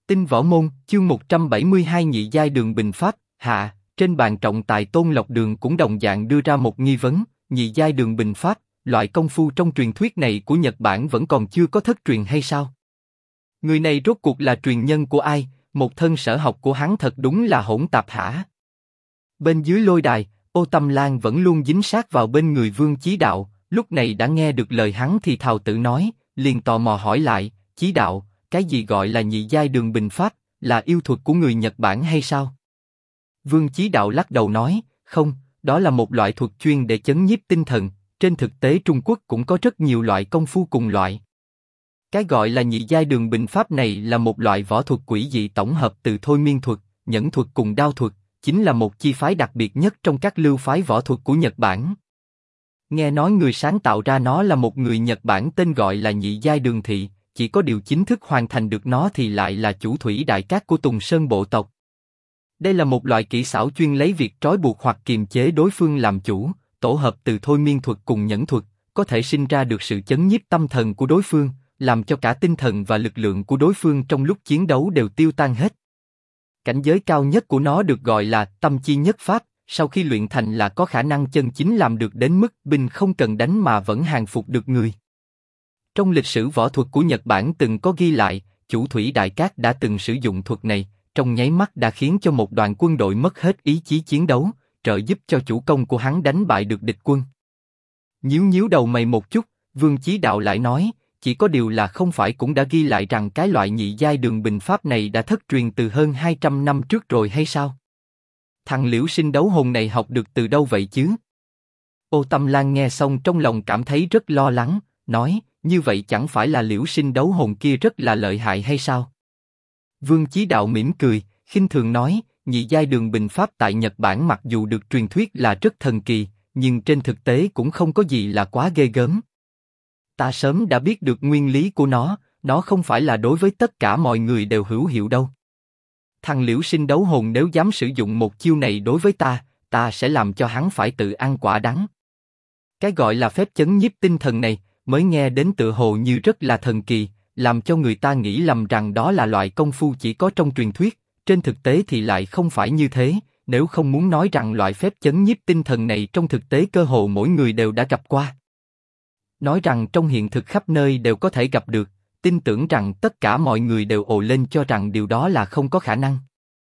Tinh Võ Môn, chương 172 nhị giai đường bình pháp, hạ, trên bàn trọng tài Tôn Lộc Đường cũng đồng dạng đưa ra một nghi vấn, nhị giai đường bình pháp, loại công phu trong truyền thuyết này của Nhật Bản vẫn còn chưa có thất truyền hay sao? Người này rốt cuộc là truyền nhân của ai, một thân sở học của hắn thật đúng là hỗn tạp hả? Bên dưới lôi đài, Ô Tâm Lan vẫn luôn dính sát vào bên người Vương Chí Đạo, lúc này đã nghe được lời hắn thì thào tự nói, liền tò mò hỏi lại, Chí Đạo, cái gì gọi là nhị giai đường bình pháp, là yêu thuật của người Nhật Bản hay sao? Vương Chí Đạo lắc đầu nói, không, đó là một loại thuật chuyên để chấn nhiếp tinh thần, trên thực tế Trung Quốc cũng có rất nhiều loại công phu cùng loại. Cái gọi là nhị giai đường bình pháp này là một loại võ thuật quỷ dị tổng hợp từ thôi miên thuật, nhẫn thuật cùng đao thuật, chính là một chi phái đặc biệt nhất trong các lưu phái võ thuật của Nhật Bản. Nghe nói người sáng tạo ra nó là một người Nhật Bản tên gọi là nhị giai đường thị, chỉ có điều chính thức hoàn thành được nó thì lại là Chủ Thủy Đại Cát của Tùng Sơn bộ tộc. Đây là một loại kỹ xảo chuyên lấy việc trói buộc hoặc kiềm chế đối phương làm chủ, tổ hợp từ thôi miên thuật cùng nhẫn thuật, có thể sinh ra được sự chấn nhiếp tâm thần của đối phương, làm cho cả tinh thần và lực lượng của đối phương trong lúc chiến đấu đều tiêu tan hết. Cảnh giới cao nhất của nó được gọi là tâm chi nhất pháp, sau khi luyện thành là có khả năng chân chính làm được đến mức binh không cần đánh mà vẫn hàng phục được người. Trong lịch sử võ thuật của Nhật Bản từng có ghi lại, Chủ Thủy Đại Cát đã từng sử dụng thuật này, trong nháy mắt đã khiến cho một đoàn quân đội mất hết ý chí chiến đấu, trợ giúp cho chủ công của hắn đánh bại được địch quân. Nhíu nhíu đầu mày một chút, Vương Chí Đạo lại nói, chỉ có điều là không phải cũng đã ghi lại rằng cái loại nhị giai đường bình pháp này đã thất truyền từ hơn 200 năm trước rồi hay sao? Thằng Liễu Sinh Đấu Hồn này học được từ đâu vậy chứ? Ô Tâm Lan nghe xong trong lòng cảm thấy rất lo lắng, nói, như vậy chẳng phải là Liễu Sinh Đấu Hồn kia rất là lợi hại hay sao? Vương Chí Đạo mỉm cười, khinh thường nói, nhị giai đường bình pháp tại Nhật Bản mặc dù được truyền thuyết là rất thần kỳ, nhưng trên thực tế cũng không có gì là quá ghê gớm. Ta sớm đã biết được nguyên lý của nó không phải là đối với tất cả mọi người đều hữu hiệu đâu. Thằng Liễu Sinh Đấu Hồn nếu dám sử dụng một chiêu này đối với ta sẽ làm cho hắn phải tự ăn quả đắng. Cái gọi là phép chấn nhiếp tinh thần này, mới nghe đến tựa hồ như rất là thần kỳ, làm cho người ta nghĩ lầm rằng đó là loại công phu chỉ có trong truyền thuyết, trên thực tế thì lại không phải như thế, nếu không muốn nói rằng loại phép chấn nhiếp tinh thần này trong thực tế cơ hồ mỗi người đều đã gặp qua. Nói rằng trong hiện thực khắp nơi đều có thể gặp được, tin tưởng rằng tất cả mọi người đều ồ lên cho rằng điều đó là không có khả năng.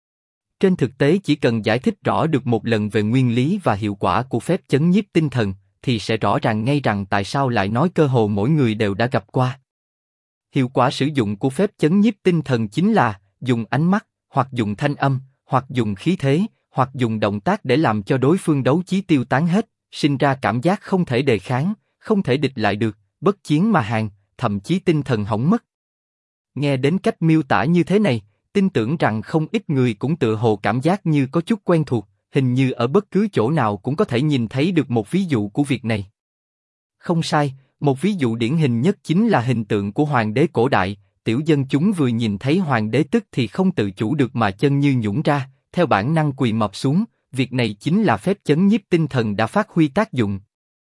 Trên thực tế chỉ cần giải thích rõ được một lần về nguyên lý và hiệu quả của phép chấn nhiếp tinh thần, thì sẽ rõ ràng ngay rằng tại sao lại nói cơ hồ mỗi người đều đã gặp qua. Hiệu quả sử dụng của phép chấn nhiếp tinh thần chính là dùng ánh mắt, hoặc dùng thanh âm, hoặc dùng khí thế, hoặc dùng động tác để làm cho đối phương đấu trí tiêu tán hết, sinh ra cảm giác không thể đề kháng, không thể địch lại được, bất chiến mà hàng, thậm chí tinh thần hỏng mất. Nghe đến cách miêu tả như thế này, tin tưởng rằng không ít người cũng tựa hồ cảm giác như có chút quen thuộc, hình như ở bất cứ chỗ nào cũng có thể nhìn thấy được một ví dụ của việc này. Không sai, một ví dụ điển hình nhất chính là hình tượng của hoàng đế cổ đại, tiểu dân chúng vừa nhìn thấy hoàng đế tức thì không tự chủ được mà chân như nhũn ra, theo bản năng quỳ mọp xuống, việc này chính là phép chấn nhiếp tinh thần đã phát huy tác dụng.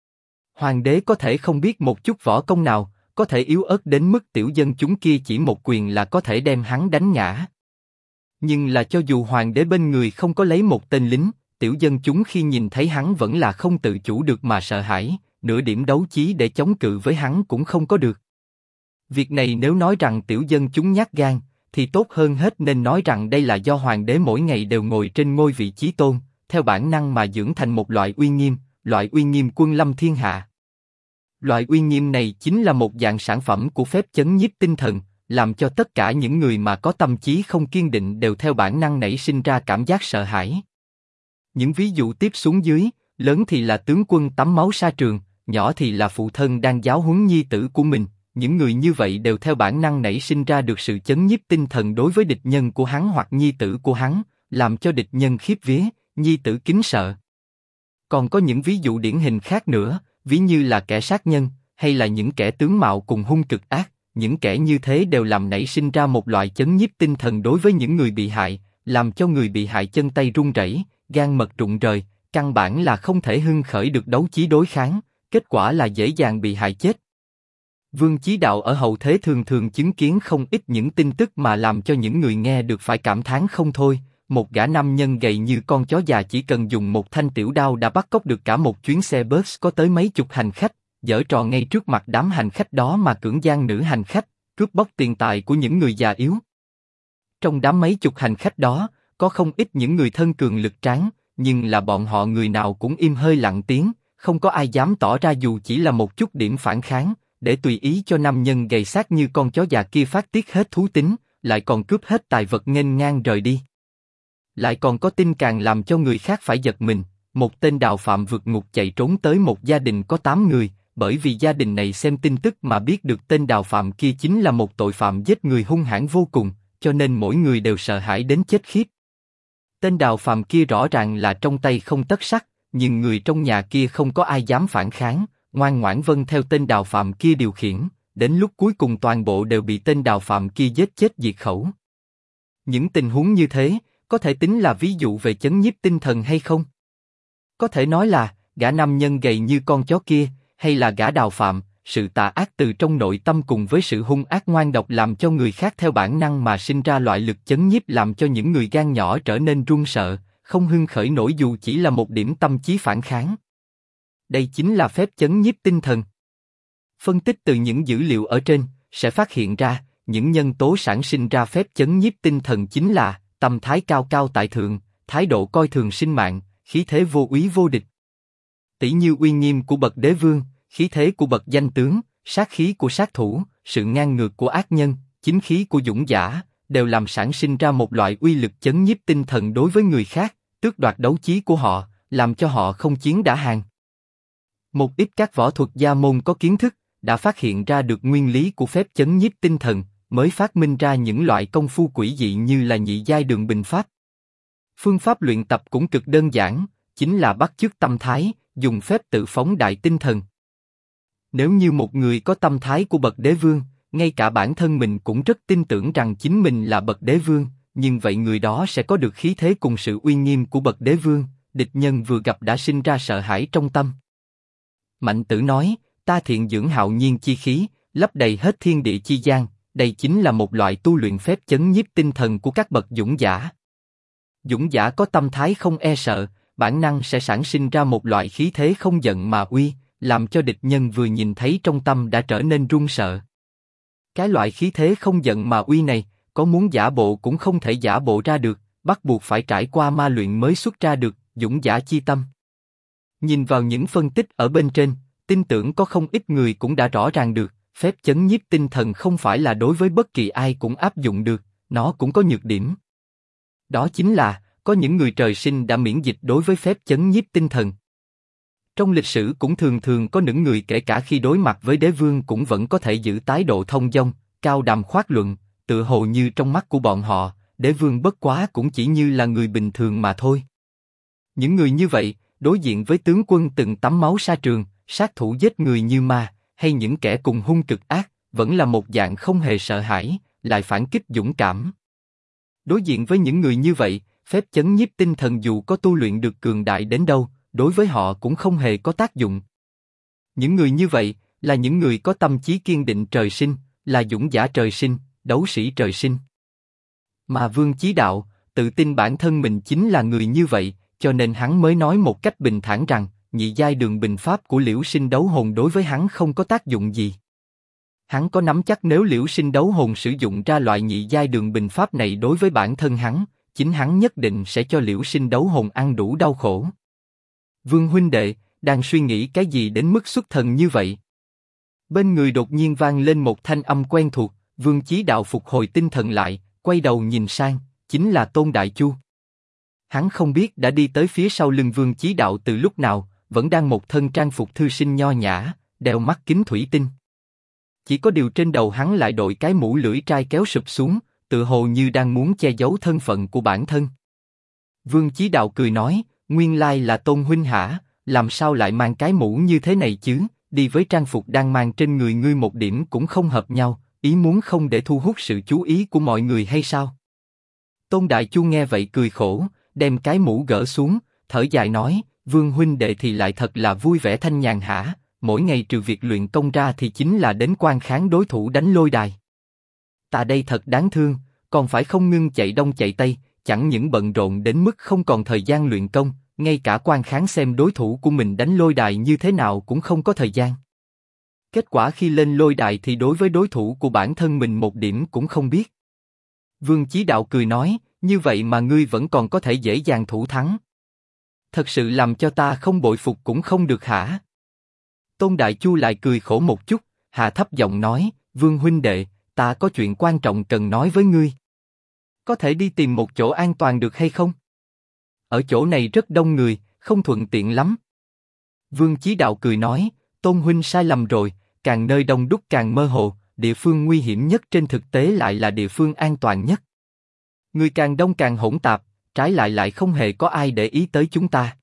Hoàng đế có thể không biết một chút võ công nào, có thể yếu ớt đến mức tiểu dân chúng kia chỉ một quyền là có thể đem hắn đánh ngã. Nhưng là cho dù hoàng đế bên người không có lấy một tên lính, tiểu dân chúng khi nhìn thấy hắn vẫn là không tự chủ được mà sợ hãi, nửa điểm đấu trí để chống cự với hắn cũng không có được. Việc này nếu nói rằng tiểu dân chúng nhát gan, thì tốt hơn hết nên nói rằng đây là do hoàng đế mỗi ngày đều ngồi trên ngôi vị chí tôn, theo bản năng mà dưỡng thành một loại uy nghiêm quân lâm thiên hạ. Loại uy nghiêm này chính là một dạng sản phẩm của phép chấn nhiếp tinh thần, làm cho tất cả những người mà có tâm trí không kiên định đều theo bản năng nảy sinh ra cảm giác sợ hãi. Những ví dụ tiếp xuống dưới, lớn thì là tướng quân tắm máu sa trường, nhỏ thì là phụ thân đang giáo huấn nhi tử của mình, những người như vậy đều theo bản năng nảy sinh ra được sự chấn nhiếp tinh thần đối với địch nhân của hắn hoặc nhi tử của hắn, làm cho địch nhân khiếp vía, nhi tử kính sợ. Còn có những ví dụ điển hình khác nữa, ví như là kẻ sát nhân, hay là những kẻ tướng mạo cùng hung cực ác, những kẻ như thế đều làm nảy sinh ra một loại chấn nhiếp tinh thần đối với những người bị hại, làm cho người bị hại chân tay run rẩy, gan mật rụng rời, căn bản là không thể hưng khởi được đấu trí đối kháng, kết quả là dễ dàng bị hại chết. Vương Chí Đạo ở hậu thế thường thường chứng kiến không ít những tin tức mà làm cho những người nghe được phải cảm thán không thôi. Một gã nam nhân gầy như con chó già chỉ cần dùng một thanh tiểu đao đã bắt cóc được cả một chuyến xe bus có tới mấy chục hành khách, giở trò ngay trước mặt đám hành khách đó mà cưỡng gian nữ hành khách, cướp bóc tiền tài của những người già yếu. Trong đám mấy chục hành khách đó, có không ít những người thân cường lực tráng, nhưng là bọn họ người nào cũng im hơi lặng tiếng, không có ai dám tỏ ra dù chỉ là một chút điểm phản kháng, để tùy ý cho nam nhân gầy xác như con chó già kia phát tiết hết thú tính, lại còn cướp hết tài vật nghênh ngang rời đi. Lại còn có tin càng làm cho người khác phải giật mình, một tên đạo phạm vượt ngục chạy trốn tới một gia đình có 8 người, bởi vì gia đình này xem tin tức mà biết được tên đạo phạm kia chính là một tội phạm giết người hung hãn vô cùng, cho nên mỗi người đều sợ hãi đến chết khiếp. Tên đạo phạm kia rõ ràng là trong tay không tất sắt, nhưng người trong nhà kia không có ai dám phản kháng, ngoan ngoãn vâng theo tên đạo phạm kia điều khiển, đến lúc cuối cùng toàn bộ đều bị tên đạo phạm kia giết chết diệt khẩu. Những tình huống như thế, có thể tính là ví dụ về chấn nhiếp tinh thần hay không? Có thể nói là, gã nam nhân gầy như con chó kia, hay là gã đạo phạm, sự tà ác từ trong nội tâm cùng với sự hung ác ngoan độc làm cho người khác theo bản năng mà sinh ra loại lực chấn nhiếp làm cho những người gan nhỏ trở nên run sợ, không hưng khởi nổi dù chỉ là một điểm tâm trí phản kháng. Đây chính là phép chấn nhiếp tinh thần. Phân tích từ những dữ liệu ở trên, sẽ phát hiện ra, những nhân tố sản sinh ra phép chấn nhiếp tinh thần chính là tâm thái cao cao tại thượng, thái độ coi thường sinh mạng, khí thế vô úy vô địch. Tỷ như uy nghiêm của bậc đế vương, khí thế của bậc danh tướng, sát khí của sát thủ, sự ngang ngược của ác nhân, chính khí của dũng giả, đều làm sản sinh ra một loại uy lực chấn nhiếp tinh thần đối với người khác, tước đoạt đấu chí của họ, làm cho họ không chiến đã hàng. Một ít các võ thuật gia môn có kiến thức, đã phát hiện ra được nguyên lý của phép chấn nhiếp tinh thần, mới phát minh ra những loại công phu quỷ dị như là nhị giai đường bình pháp. Phương pháp luyện tập cũng cực đơn giản, chính là bắt chước tâm thái, dùng phép tự phóng đại tinh thần. Nếu như một người có tâm thái của bậc đế vương, ngay cả bản thân mình cũng rất tin tưởng rằng chính mình là bậc đế vương, nhưng vậy người đó sẽ có được khí thế cùng sự uy nghiêm của bậc đế vương, địch nhân vừa gặp đã sinh ra sợ hãi trong tâm. Mạnh Tử nói, ta thiện dưỡng hạo nhiên chi khí, lấp đầy hết thiên địa chi gian, đây chính là một loại tu luyện phép chấn nhiếp tinh thần của các bậc dũng giả. Dũng giả có tâm thái không e sợ, bản năng sẽ sản sinh ra một loại khí thế không giận mà uy, làm cho địch nhân vừa nhìn thấy trong tâm đã trở nên run sợ. Cái loại khí thế không giận mà uy này, có muốn giả bộ cũng không thể giả bộ ra được, bắt buộc phải trải qua ma luyện mới xuất ra được, dũng giả chi tâm. Nhìn vào những phân tích ở bên trên, tin tưởng có không ít người cũng đã rõ ràng được, phép chấn nhiếp tinh thần không phải là đối với bất kỳ ai cũng áp dụng được, nó cũng có nhược điểm. Đó chính là, có những người trời sinh đã miễn dịch đối với phép chấn nhiếp tinh thần. Trong lịch sử cũng thường thường có những người kể cả khi đối mặt với đế vương cũng vẫn có thể giữ thái độ thông dong, cao đàm khoát luận, tự hồ như trong mắt của bọn họ, đế vương bất quá cũng chỉ như là người bình thường mà thôi. Những người như vậy, đối diện với tướng quân từng tắm máu sa trường, sát thủ giết người như ma, hay những kẻ cùng hung cực ác, vẫn là một dạng không hề sợ hãi, lại phản kích dũng cảm. Đối diện với những người như vậy, phép chấn nhiếp tinh thần dù có tu luyện được cường đại đến đâu, đối với họ cũng không hề có tác dụng. Những người như vậy, là những người có tâm chí kiên định trời sinh, là dũng giả trời sinh, đấu sĩ trời sinh. Mà Vương Chí Đạo, tự tin bản thân mình chính là người như vậy, cho nên hắn mới nói một cách bình thản rằng, nhị giai đường bình pháp của Liễu Sinh đấu hồn đối với hắn không có tác dụng gì. Hắn có nắm chắc nếu Liễu Sinh đấu hồn sử dụng ra loại nhị giai đường bình pháp này đối với bản thân hắn, chính hắn nhất định sẽ cho Liễu Sinh đấu hồn ăn đủ đau khổ. Vương huynh đệ, đang suy nghĩ cái gì đến mức xuất thần như vậy? Bên người đột nhiên vang lên một thanh âm quen thuộc, Vương Chí Đạo phục hồi tinh thần lại, quay đầu nhìn sang, chính là Tôn Đại Chu. Hắn không biết đã đi tới phía sau lưng Vương Chí Đạo từ lúc nào, vẫn đang một thân trang phục thư sinh nho nhã, đeo mắt kính thủy tinh. Chỉ có điều trên đầu hắn lại đội cái mũ lưỡi trai kéo sụp xuống, tự hồ như đang muốn che giấu thân phận của bản thân. Vương Chí Đạo cười nói, nguyên lai là Tôn huynh hả, làm sao lại mang cái mũ như thế này chứ, đi với trang phục đang mang trên người ngươi một điểm cũng không hợp nhau, ý muốn không để thu hút sự chú ý của mọi người hay sao? Tôn Đại Chu nghe vậy cười khổ, đem cái mũ gỡ xuống, thở dài nói, Vương huynh đệ thì lại thật là vui vẻ thanh nhàn hả, mỗi ngày trừ việc luyện công ra thì chính là đến quan kháng đối thủ đánh lôi đài. Ta đây thật đáng thương, còn phải không ngưng chạy đông chạy tây, chẳng những bận rộn đến mức không còn thời gian luyện công, ngay cả quan kháng xem đối thủ của mình đánh lôi đài như thế nào cũng không có thời gian. Kết quả khi lên lôi đài thì đối với đối thủ của bản thân mình một điểm cũng không biết. Vương Chí Đạo cười nói, như vậy mà ngươi vẫn còn có thể dễ dàng thủ thắng. Thật sự làm cho ta không bội phục cũng không được hả? Tôn Đại Chu lại cười khổ một chút, hạ thấp giọng nói, Vương huynh đệ, ta có chuyện quan trọng cần nói với ngươi. Có thể đi tìm một chỗ an toàn được hay không? Ở chỗ này rất đông người, không thuận tiện lắm. Vương Chí Đạo cười nói, Tôn huynh sai lầm rồi, càng nơi đông đúc càng mơ hồ, địa phương nguy hiểm nhất trên thực tế lại là địa phương an toàn nhất. Người càng đông càng hỗn tạp, trái lại không hề có ai để ý tới chúng ta.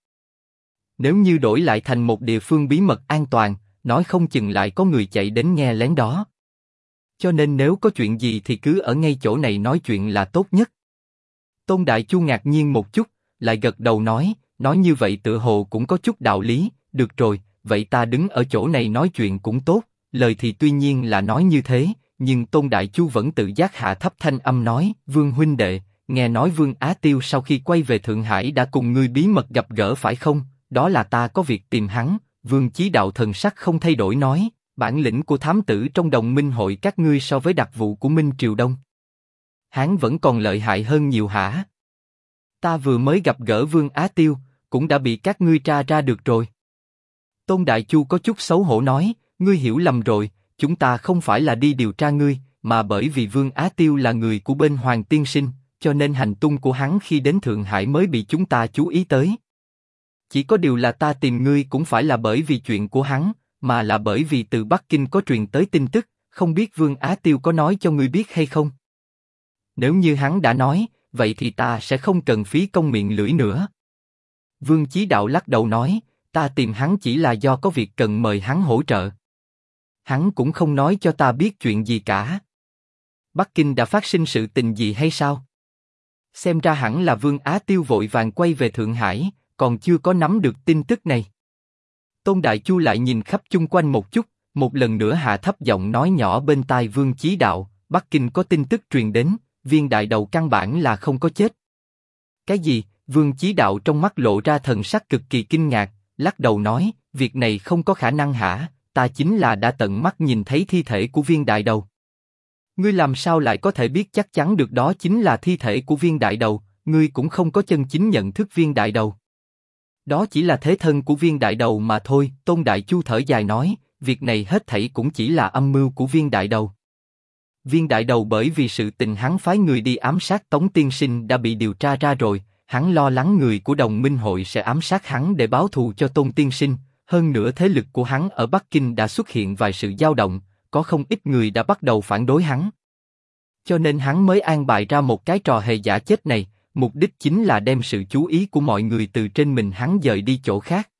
Nếu như đổi lại thành một địa phương bí mật an toàn, nói không chừng lại có người chạy đến nghe lén đó. Cho nên nếu có chuyện gì thì cứ ở ngay chỗ này nói chuyện là tốt nhất. Tôn Đại Chu ngạc nhiên một chút, lại gật đầu nói như vậy tựa hồ cũng có chút đạo lý, được rồi, vậy ta đứng ở chỗ này nói chuyện cũng tốt, lời thì tuy nhiên là nói như thế, nhưng Tôn Đại Chu vẫn tự giác hạ thấp thanh âm nói, Vương huynh đệ, nghe nói Vương Á Tiêu sau khi quay về Thượng Hải đã cùng ngươi bí mật gặp gỡ phải không? Đó là ta có việc tìm hắn. Vương Chí Đạo thần sắc không thay đổi nói, bản lĩnh của thám tử trong đồng minh hội các ngươi so với đặc vụ của Minh Triều Đông, hắn vẫn còn lợi hại hơn nhiều hả? Ta vừa mới gặp gỡ Vương Á Tiêu, cũng đã bị các ngươi tra ra được rồi. Tôn Đại Chu có chút xấu hổ nói, ngươi hiểu lầm rồi, chúng ta không phải là đi điều tra ngươi, mà bởi vì Vương Á Tiêu là người của bên Hoàng Tiên Sinh, cho nên hành tung của hắn khi đến Thượng Hải mới bị chúng ta chú ý tới. Chỉ có điều là ta tìm ngươi cũng phải là bởi vì chuyện của hắn, mà là bởi vì từ Bắc Kinh có truyền tới tin tức, không biết Vương Á Tiêu có nói cho ngươi biết hay không? Nếu như hắn đã nói, vậy thì ta sẽ không cần phí công miệng lưỡi nữa. Vương Chí Đạo lắc đầu nói, ta tìm hắn chỉ là do có việc cần mời hắn hỗ trợ. Hắn cũng không nói cho ta biết chuyện gì cả. Bắc Kinh đã phát sinh sự tình gì hay sao? Xem ra hẳn là Vương Á Tiêu vội vàng quay về Thượng Hải, còn chưa có nắm được tin tức này. Tôn Đại Chu lại nhìn khắp chung quanh một chút, một lần nữa hạ thấp giọng nói nhỏ bên tai Vương Chí Đạo, Bắc Kinh có tin tức truyền đến, Viên đại đầu căn bản là không có chết. Cái gì? Vương Chí Đạo trong mắt lộ ra thần sắc cực kỳ kinh ngạc, lắc đầu nói, việc này không có khả năng hả? Ta chính là đã tận mắt nhìn thấy thi thể của Viên đại đầu. Ngươi làm sao lại có thể biết chắc chắn được đó chính là thi thể của Viên đại đầu? Ngươi cũng không có chân chính nhận thức Viên đại đầu. Đó chỉ là thế thân của Viên đại đầu mà thôi. Tôn Đại Chu thở dài nói, việc này hết thảy cũng chỉ là âm mưu của Viên đại đầu. Viên đại đầu bởi vì sự tình hắn phái người đi ám sát Tống Tiên Sinh đã bị điều tra ra rồi, hắn lo lắng người của đồng minh hội sẽ ám sát hắn để báo thù cho Tôn Tiên Sinh. Hơn nữa thế lực của hắn ở Bắc Kinh đã xuất hiện vài sự dao động, có không ít người đã bắt đầu phản đối hắn. Cho nên hắn mới an bài ra một cái trò hề giả chết này, mục đích chính là đem sự chú ý của mọi người từ trên mình hắn dời đi chỗ khác.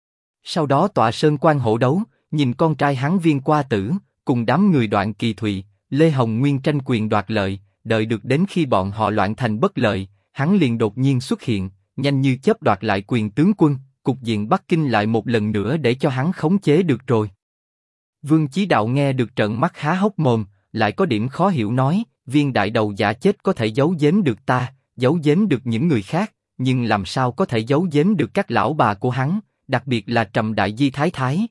Sau đó tọa sơn quan hổ đấu, nhìn con trai hắn Viên Qua Tử, cùng đám người Đoạn Kỳ Thụy, Lê Hồng Nguyên tranh quyền đoạt lợi, đợi được đến khi bọn họ loạn thành bất lợi, hắn liền đột nhiên xuất hiện, nhanh như chớp đoạt lại quyền tướng quân, cục diện Bắc Kinh lại một lần nữa để cho hắn khống chế được rồi. Vương Chí Đạo nghe được trợn mắt há hốc mồm, lại có điểm khó hiểu nói, Viên đại đầu giả chết có thể giấu giếm được ta, giấu giếm được những người khác, nhưng làm sao có thể giấu giếm được các lão bà của hắn, đặc biệt là Trầm Đại Di Thái Thái.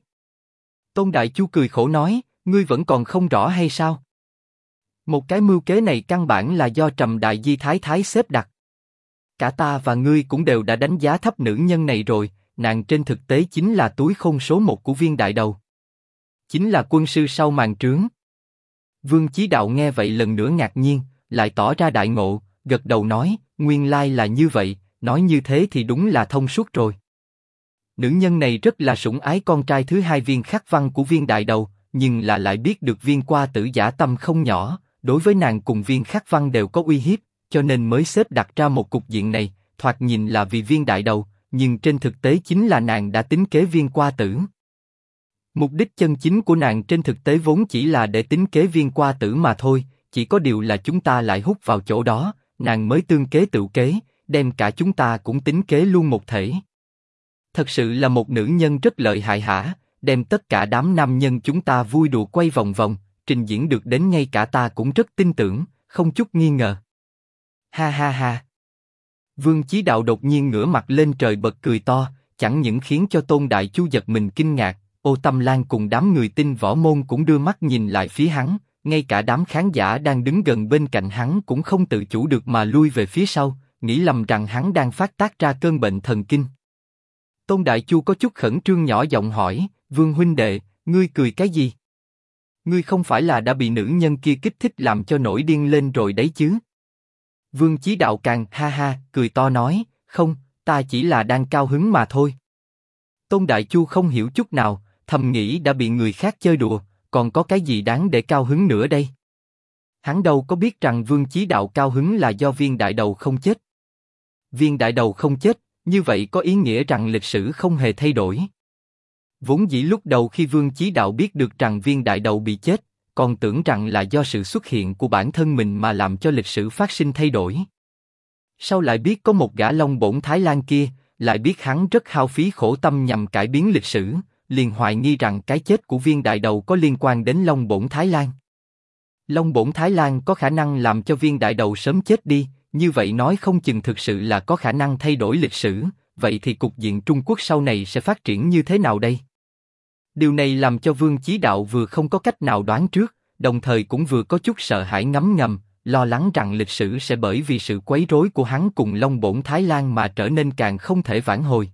Tôn Đại Chu cười khổ nói, ngươi vẫn còn không rõ hay sao? Một cái mưu kế này căn bản là do Trầm Đại Di Thái Thái xếp đặt. Cả ta và ngươi cũng đều đã đánh giá thấp nữ nhân này rồi, nàng trên thực tế chính là túi khôn số một của Viên đại đầu. Chính là quân sư sau màn trướng. Vương Chí Đạo nghe vậy lần nữa ngạc nhiên, lại tỏ ra đại ngộ, gật đầu nói, nguyên lai là như vậy, nói như thế thì đúng là thông suốt rồi. Nữ nhân này rất là sủng ái con trai thứ hai Viên Khắc Văn của Viên đại đầu, nhưng là lại biết được Viên Qua Tử giả tâm không nhỏ, đối với nàng cùng Viên Khắc Văn đều có uy hiếp, cho nên mới xếp đặt ra một cục diện này, thoạt nhìn là vì Viên đại đầu, nhưng trên thực tế chính là nàng đã tính kế Viên Qua Tử. Mục đích chân chính của nàng trên thực tế vốn chỉ là để tính kế Viên Qua Tử mà thôi, chỉ có điều là chúng ta lại hút vào chỗ đó, nàng mới tương kế tự kế, đem cả chúng ta cũng tính kế luôn một thể. Thật sự là một nữ nhân rất lợi hại hả? đem tất cả đám nam nhân chúng ta vui đùa quay vòng vòng, trình diễn được đến ngay cả ta cũng rất tin tưởng, không chút nghi ngờ. Ha ha ha. Vương Chí Đạo đột nhiên ngửa mặt lên trời bật cười to, chẳng những khiến cho Tôn Đại Chu giật mình kinh ngạc, Ô Tâm Lan cùng đám người tinh võ môn cũng đưa mắt nhìn lại phía hắn, ngay cả đám khán giả đang đứng gần bên cạnh hắn cũng không tự chủ được mà lui về phía sau, nghĩ lầm rằng hắn đang phát tác ra cơn bệnh thần kinh. Tôn Đại Chu có chút khẩn trương nhỏ giọng hỏi, Vương huynh đệ, ngươi cười cái gì? Ngươi không phải là đã bị nữ nhân kia kích thích làm cho nổi điên lên rồi đấy chứ? Vương Chí Đạo càng ha ha, cười to nói, không, ta chỉ là đang cao hứng mà thôi. Tôn Đại Chu không hiểu chút nào, thầm nghĩ đã bị người khác chơi đùa, còn có cái gì đáng để cao hứng nữa đây? Hắn đâu có biết rằng Vương Chí Đạo cao hứng là do viên đại đầu không chết. Viên đại đầu không chết, như vậy có ý nghĩa rằng lịch sử không hề thay đổi. Vốn dĩ lúc đầu khi Vương Chí Đạo biết được rằng viên đại đầu bị chết, còn tưởng rằng là do sự xuất hiện của bản thân mình mà làm cho lịch sử phát sinh thay đổi. Sau lại biết có một gã Long Bổn Thái Lan kia, lại biết hắn rất hao phí khổ tâm nhằm cải biến lịch sử, liền hoài nghi rằng cái chết của viên đại đầu có liên quan đến Long Bổn Thái Lan. Long Bổn Thái Lan có khả năng làm cho viên đại đầu sớm chết đi, như vậy nói không chừng thực sự là có khả năng thay đổi lịch sử, vậy thì cục diện Trung Quốc sau này sẽ phát triển như thế nào đây? Điều này làm cho Vương Chí Đạo vừa không có cách nào đoán trước, đồng thời cũng vừa có chút sợ hãi ngấm ngầm, lo lắng rằng lịch sử sẽ bởi vì sự quấy rối của hắn cùng Long Bổn Thái Lan mà trở nên càng không thể vãn hồi.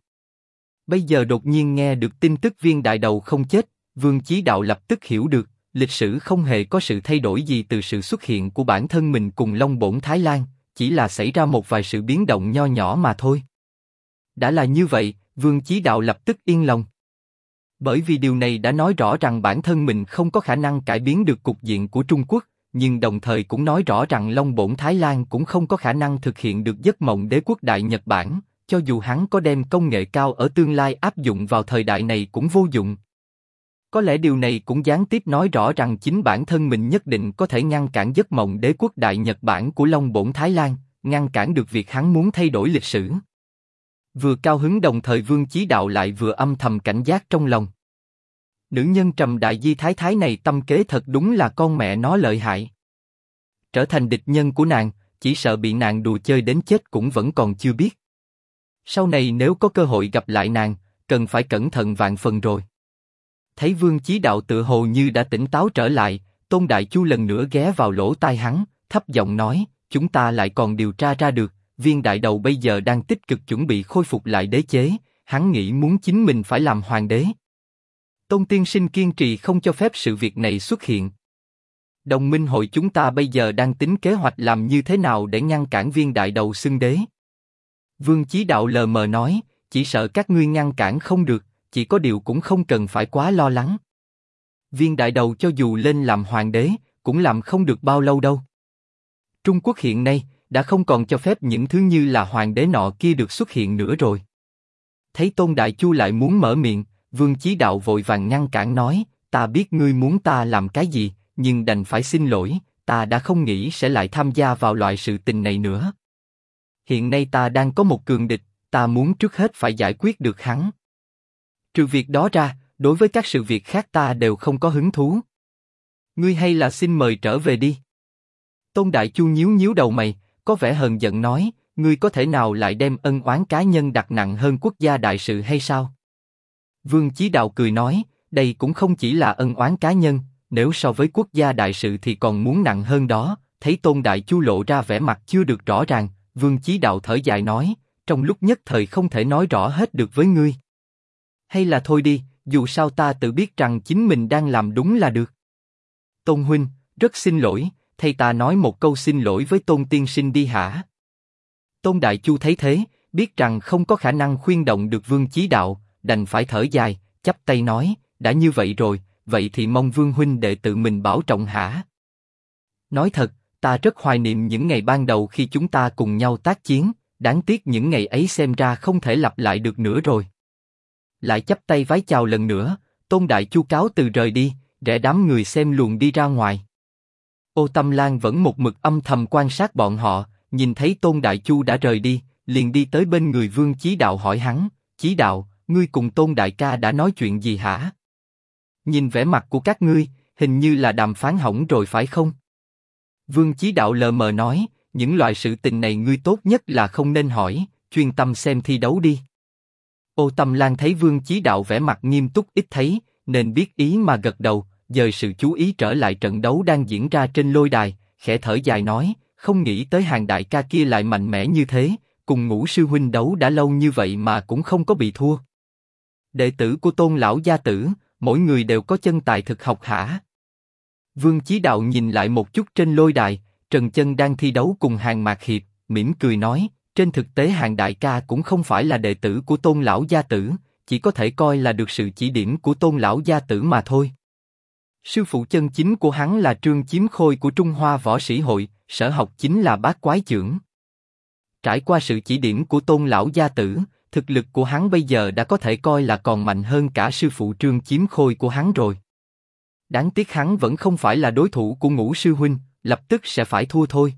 Bây giờ đột nhiên nghe được tin tức viên đại đầu không chết, Vương Chí Đạo lập tức hiểu được, lịch sử không hề có sự thay đổi gì từ sự xuất hiện của bản thân mình cùng Long Bổn Thái Lan, chỉ là xảy ra một vài sự biến động nho nhỏ mà thôi. Đã là như vậy, Vương Chí Đạo lập tức yên lòng. Bởi vì điều này đã nói rõ rằng bản thân mình không có khả năng cải biến được cục diện của Trung Quốc, nhưng đồng thời cũng nói rõ rằng Long Bổn Thái Lan cũng không có khả năng thực hiện được giấc mộng đế quốc đại Nhật Bản, cho dù hắn có đem công nghệ cao ở tương lai áp dụng vào thời đại này cũng vô dụng. Có lẽ điều này cũng gián tiếp nói rõ rằng chính bản thân mình nhất định có thể ngăn cản giấc mộng đế quốc đại Nhật Bản của Long Bổn Thái Lan, ngăn cản được việc hắn muốn thay đổi lịch sử. Vừa cao hứng đồng thời Vương Chí Đạo lại vừa âm thầm cảnh giác trong lòng. Nữ nhân Trầm Đại Di Thái Thái này tâm kế thật đúng là con mẹ nó lợi hại. Trở thành địch nhân của nàng, chỉ sợ bị nàng đùa chơi đến chết cũng vẫn còn chưa biết. Sau này nếu có cơ hội gặp lại nàng, cần phải cẩn thận vạn phần rồi. Thấy Vương Chí Đạo tựa hồ như đã tỉnh táo trở lại, Tôn Đại Chu lần nữa ghé vào lỗ tai hắn, thấp giọng nói, chúng ta lại còn điều tra ra được, viên đại đầu bây giờ đang tích cực chuẩn bị khôi phục lại đế chế, hắn nghĩ muốn chính mình phải làm hoàng đế. Tôn tiên sinh kiên trì không cho phép sự việc này xuất hiện. Đồng minh hội chúng ta bây giờ đang tính kế hoạch làm như thế nào để ngăn cản viên đại đầu xưng đế. Vương Chí Đạo lờ mờ nói, chỉ sợ các ngươi ngăn cản không được, chỉ có điều cũng không cần phải quá lo lắng. Viên đại đầu cho dù lên làm hoàng đế, cũng làm không được bao lâu đâu. Trung Quốc hiện nay đã không còn cho phép những thứ như là hoàng đế nọ kia được xuất hiện nữa rồi. Thấy Tôn Đại Chu lại muốn mở miệng, Vương Chí Đạo vội vàng ngăn cản nói, ta biết ngươi muốn ta làm cái gì, nhưng đành phải xin lỗi, ta đã không nghĩ sẽ lại tham gia vào loại sự tình này nữa. Hiện nay ta đang có một cường địch, ta muốn trước hết phải giải quyết được hắn. Trừ việc đó ra, đối với các sự việc khác ta đều không có hứng thú. Ngươi hay là xin mời trở về đi. Tôn Đại Chu nhíu nhíu đầu mày, có vẻ hờn giận nói, ngươi có thể nào lại đem ân oán cá nhân đặt nặng hơn quốc gia đại sự hay sao? Vương Chí Đạo cười nói, đây cũng không chỉ là ân oán cá nhân, nếu so với quốc gia đại sự thì còn muốn nặng hơn đó. Thấy Tôn Đại Chu lộ ra vẻ mặt chưa được rõ ràng, Vương Chí Đạo thở dài nói, trong lúc nhất thời không thể nói rõ hết được với ngươi. Hay là thôi đi, dù sao ta tự biết rằng chính mình đang làm đúng là được. Tôn huynh, rất xin lỗi, thay ta nói một câu xin lỗi với Tôn tiên sinh đi hả? Tôn Đại Chu thấy thế, biết rằng không có khả năng khuyên động được Vương Chí Đạo, đành phải thở dài, chắp tay nói, đã như vậy rồi, vậy thì mong Vương huynh đệ tự mình bảo trọng hả? Nói thật, ta rất hoài niệm những ngày ban đầu khi chúng ta cùng nhau tác chiến, đáng tiếc những ngày ấy xem ra không thể lặp lại được nữa rồi. Lại chắp tay vái chào lần nữa, Tôn Đại Chu cáo từ rời đi, rẽ đám người xem luồng đi ra ngoài. Ô Tâm Lan vẫn một mực âm thầm quan sát bọn họ, nhìn thấy Tôn Đại Chu đã rời đi, liền đi tới bên người Vương Chí Đạo hỏi hắn, Chí Đạo, ngươi cùng Tôn Đại ca đã nói chuyện gì hả? Nhìn vẻ mặt của các ngươi, hình như là đàm phán hỏng rồi phải không? Vương Chí Đạo lờ mờ nói, những loại sự tình này ngươi tốt nhất là không nên hỏi, chuyên tâm xem thi đấu đi. Ô Tâm Lan thấy Vương Chí Đạo vẻ mặt nghiêm túc ít thấy, nên biết ý mà gật đầu, dời sự chú ý trở lại trận đấu đang diễn ra trên lôi đài, khẽ thở dài nói, không nghĩ tới Hàng đại ca kia lại mạnh mẽ như thế, cùng Ngũ sư huynh đấu đã lâu như vậy mà cũng không có bị thua. Đệ tử của Tôn lão gia tử, mỗi người đều có chân tài thực học hả? Vương Chí Đạo nhìn lại một chút trên lôi đài, Trần Chân đang thi đấu cùng Hàng Mạc Hiệp, mỉm cười nói, trên thực tế Hàng đại ca cũng không phải là đệ tử của Tôn lão gia tử, chỉ có thể coi là được sự chỉ điểm của Tôn lão gia tử mà thôi. Sư phụ chân chính của hắn là Trương Chiếm Khôi của Trung Hoa Võ Sĩ Hội, sở học chính là Bát Quái Chưởng. Trải qua sự chỉ điểm của Tôn lão gia tử, thực lực của hắn bây giờ đã có thể coi là còn mạnh hơn cả sư phụ Trương Chiếm Khôi của hắn rồi. Đáng tiếc hắn vẫn không phải là đối thủ của Ngũ sư huynh, lập tức sẽ phải thua thôi.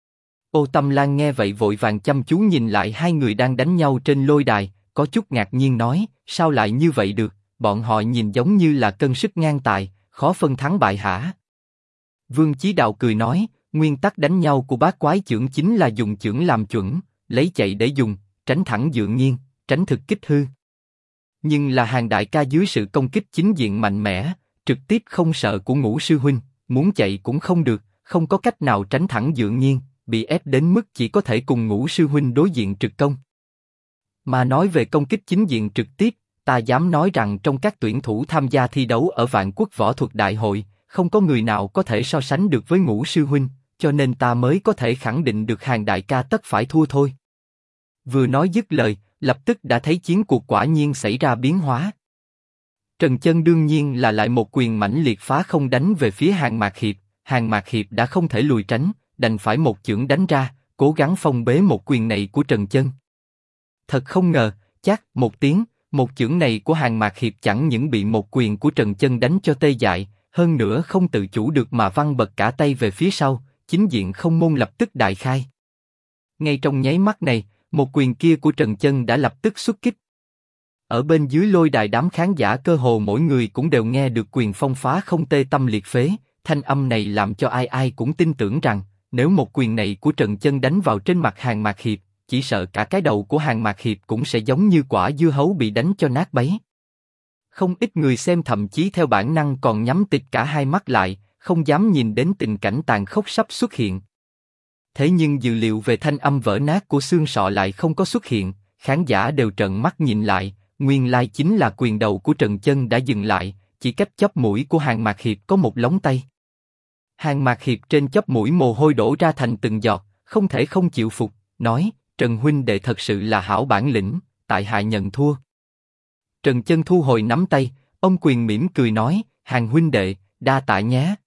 Ô Tâm Lan nghe vậy vội vàng chăm chú nhìn lại hai người đang đánh nhau trên lôi đài, có chút ngạc nhiên nói, sao lại như vậy được, bọn họ nhìn giống như là cân sức ngang tài, khó phân thắng bại hả? Vương Chí Đạo cười nói, nguyên tắc đánh nhau của Bát Quái Chưởng chính là dùng chưởng làm chuẩn, lấy chạy để dùng, tránh thẳng dựa nghiêng, tránh thực kích hư. Nhưng là Hàng đại ca dưới sự công kích chính diện mạnh mẽ, trực tiếp không sợ của Ngũ sư huynh, muốn chạy cũng không được, không có cách nào tránh thẳng dựa nghiêng, bị ép đến mức chỉ có thể cùng Ngũ sư huynh đối diện trực công. Mà nói về công kích chính diện trực tiếp, ta dám nói rằng trong các tuyển thủ tham gia thi đấu ở Vạn Quốc Võ Thuật Đại Hội, không có người nào có thể so sánh được với Ngũ sư huynh, cho nên ta mới có thể khẳng định được Hàng đại ca tất phải thua thôi. Vừa nói dứt lời, lập tức đã thấy chiến cuộc quả nhiên xảy ra biến hóa. Trần Chân đương nhiên là lại một quyền mãnh liệt phá không đánh về phía Hàng Mạc Hiệp, Hàng Mạc Hiệp đã không thể lùi tránh, đành phải một chưởng đánh ra, cố gắng phong bế một quyền này của Trần Chân. Thật không ngờ, chát một tiếng, một chưởng này của Hàng Mạc Hiệp chẳng những bị một quyền của Trần Chân đánh cho tê dại, hơn nữa không tự chủ được mà văng bật cả tay về phía sau, chính diện không môn lập tức đại khai. Ngay trong nháy mắt này, một quyền kia của Trần Chân đã lập tức xuất kích. Ở bên dưới lôi đài đám khán giả cơ hồ mỗi người cũng đều nghe được quyền phong phá không tê tâm liệt phế, thanh âm này làm cho ai ai cũng tin tưởng rằng, nếu một quyền này của Trần Chân đánh vào trên mặt Hàng Mạc Hiệp, chỉ sợ cả cái đầu của Hàng Mạc Hiệp cũng sẽ giống như quả dưa hấu bị đánh cho nát bấy. Không ít người xem thậm chí theo bản năng còn nhắm tịt cả hai mắt lại, không dám nhìn đến tình cảnh tàn khốc sắp xuất hiện. Thế nhưng dữ liệu về thanh âm vỡ nát của xương sọ lại không có xuất hiện, khán giả đều trợn mắt nhìn lại, nguyên lai chính là quyền đầu của Trần Chân đã dừng lại, chỉ cách chóp mũi của Hàng Mạc Hiệp có một lóng tay. Hàng Mạc Hiệp trên chóp mũi mồ hôi đổ ra thành từng giọt, không thể không chịu phục, nói, Trần huynh đệ thật sự là hảo bản lĩnh, tại hạ nhận thua. Trần Chân thu hồi nắm tay, ông quyền mỉm cười nói, Hàng huynh đệ, đa tạ nhé.